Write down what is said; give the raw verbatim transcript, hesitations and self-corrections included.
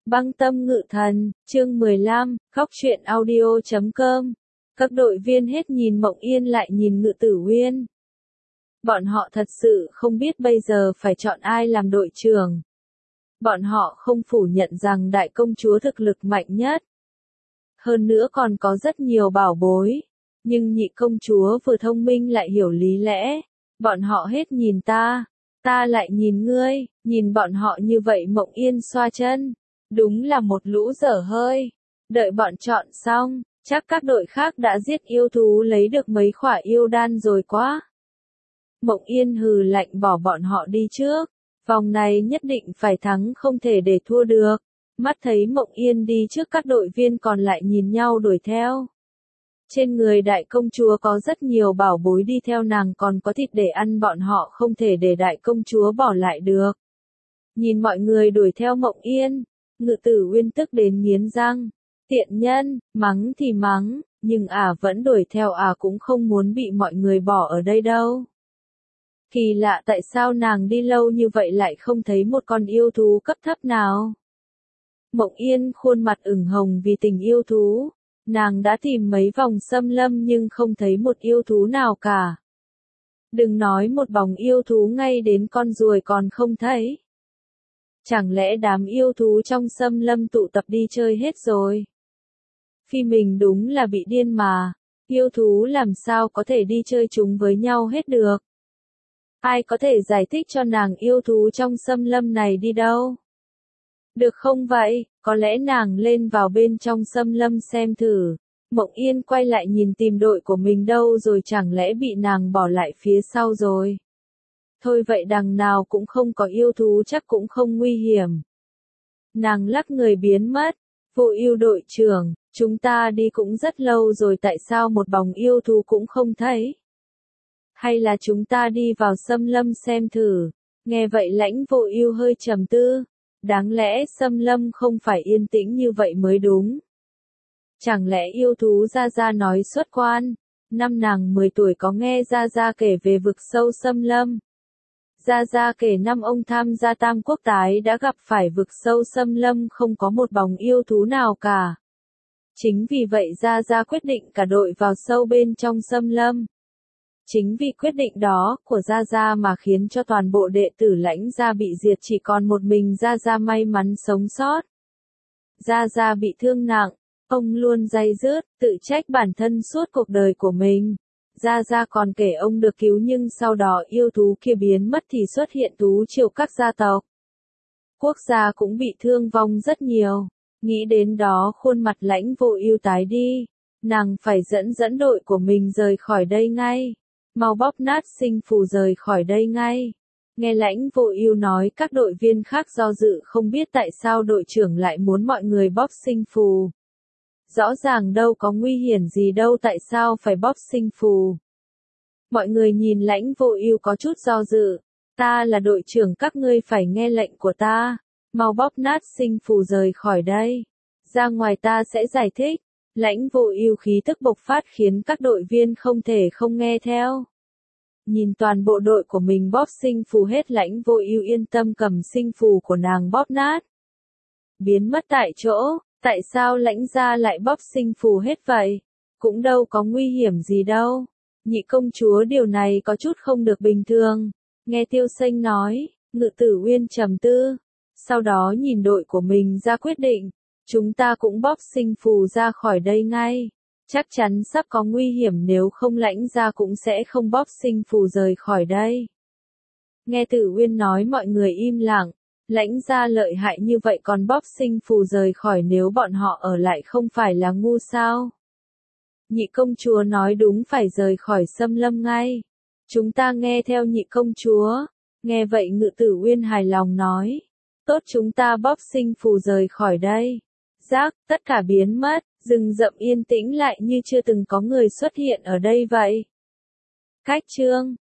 Băng tâm ngự thần, chương mười lăm, khóc chuyện audio chấm com. Các đội viên hết nhìn Mộng Yên lại nhìn Ngự Tử Uyên. Bọn họ thật sự không biết bây giờ phải chọn ai làm đội trưởng. Bọn họ không phủ nhận rằng đại công chúa thực lực mạnh nhất. Hơn nữa còn có rất nhiều bảo bối. Nhưng nhị công chúa vừa thông minh lại hiểu lý lẽ. Bọn họ hết nhìn ta, ta lại nhìn ngươi, nhìn bọn họ như vậy Mộng Yên xoa chân. Đúng là một lũ dở hơi. Đợi bọn chọn xong, chắc các đội khác đã giết yêu thú lấy được mấy khỏa yêu đan rồi quá. Mộng Yên hừ lạnh bỏ bọn họ đi trước. Vòng này nhất định phải thắng không thể để thua được. Mắt thấy Mộng Yên đi trước các đội viên còn lại nhìn nhau đuổi theo. Trên người đại công chúa có rất nhiều bảo bối đi theo nàng còn có thịt để ăn bọn họ không thể để đại công chúa bỏ lại được. Nhìn mọi người đuổi theo Mộng Yên. Ngự Tử Uyên tức đến nghiến răng, tiện nhân, mắng thì mắng, nhưng ả à vẫn đuổi theo ả à cũng không muốn bị mọi người bỏ ở đây đâu. Kỳ lạ tại sao nàng đi lâu như vậy lại không thấy một con yêu thú cấp thấp nào. Mộng Yên khuôn mặt ửng hồng vì tình yêu thú, nàng đã tìm mấy vòng xâm lâm nhưng không thấy một yêu thú nào cả. Đừng nói một bóng yêu thú ngay đến con ruồi còn không thấy. Chẳng lẽ đám yêu thú trong xâm lâm tụ tập đi chơi hết rồi? Phi mình đúng là bị điên mà, yêu thú làm sao có thể đi chơi chung với nhau hết được? Ai có thể giải thích cho nàng yêu thú trong xâm lâm này đi đâu? Được không vậy, có lẽ nàng lên vào bên trong xâm lâm xem thử. Mộng Yên quay lại nhìn tìm đội của mình đâu rồi chẳng lẽ bị nàng bỏ lại phía sau rồi? Thôi vậy đằng nào cũng không có yêu thú chắc cũng không nguy hiểm. Nàng lắc người biến mất. Vô Ưu đội trưởng, chúng ta đi cũng rất lâu rồi tại sao một bóng yêu thú cũng không thấy? Hay là chúng ta đi vào xâm lâm xem thử? Nghe vậy Lãnh Vô Ưu hơi trầm tư. Đáng lẽ xâm lâm không phải yên tĩnh như vậy mới đúng. Chẳng lẽ yêu thú Gia Gia nói xuất quan? Năm nàng mười tuổi có nghe Gia Gia kể về vực sâu xâm lâm. Gia Gia kể năm ông tham gia Tam Quốc tái đã gặp phải vực sâu xâm lâm không có một bóng yêu thú nào cả. Chính vì vậy Gia Gia quyết định cả đội vào sâu bên trong xâm lâm. Chính vì quyết định đó của Gia Gia mà khiến cho toàn bộ đệ tử Lãnh gia bị diệt chỉ còn một mình Gia Gia may mắn sống sót. Gia Gia bị thương nặng, ông luôn day dứt, tự trách bản thân suốt cuộc đời của mình. Gia Gia còn kể ông được cứu nhưng sau đó yêu thú kia biến mất thì xuất hiện thú triều các gia tộc. Quốc gia cũng bị thương vong rất nhiều. Nghĩ đến đó khuôn mặt Lãnh Vô Ưu tái đi. Nàng phải dẫn dẫn đội của mình rời khỏi đây ngay. Mau bóp nát sinh phù rời khỏi đây ngay. Nghe Lãnh Vô Ưu nói các đội viên khác do dự không biết tại sao đội trưởng lại muốn mọi người bóp sinh phù. Rõ ràng đâu có nguy hiểm gì đâu tại sao phải bóp sinh phù. Mọi người nhìn Lãnh Vô Ưu có chút do dự. Ta là đội trưởng các ngươi phải nghe lệnh của ta. Mau bóp nát sinh phù rời khỏi đây. Ra ngoài ta sẽ giải thích. Lãnh Vô Ưu khí tức bộc phát khiến các đội viên không thể không nghe theo. Nhìn toàn bộ đội của mình bóp sinh phù hết Lãnh Vô Ưu yên tâm cầm sinh phù của nàng bóp nát. Biến mất tại chỗ. Tại sao Lãnh gia lại bóp sinh phù hết vậy? Cũng đâu có nguy hiểm gì đâu. Nhị công chúa điều này có chút không được bình thường. Nghe Tiêu Xanh nói, Ngự Tử Uyên trầm tư. Sau đó nhìn đội của mình ra quyết định. Chúng ta cũng bóp sinh phù ra khỏi đây ngay. Chắc chắn sắp có nguy hiểm nếu không Lãnh gia cũng sẽ không bóp sinh phù rời khỏi đây. Nghe Tử Uyên nói mọi người im lặng. Lãnh gia lợi hại như vậy còn bóp sinh phù rời khỏi nếu bọn họ ở lại không phải là ngu sao? Nhị công chúa nói đúng phải rời khỏi xâm lâm ngay. Chúng ta nghe theo nhị công chúa. Nghe vậy Ngự Tử Uyên hài lòng nói. Tốt chúng ta bóp sinh phù rời khỏi đây. Rác, tất cả biến mất, rừng rậm yên tĩnh lại như chưa từng có người xuất hiện ở đây vậy. Cách chương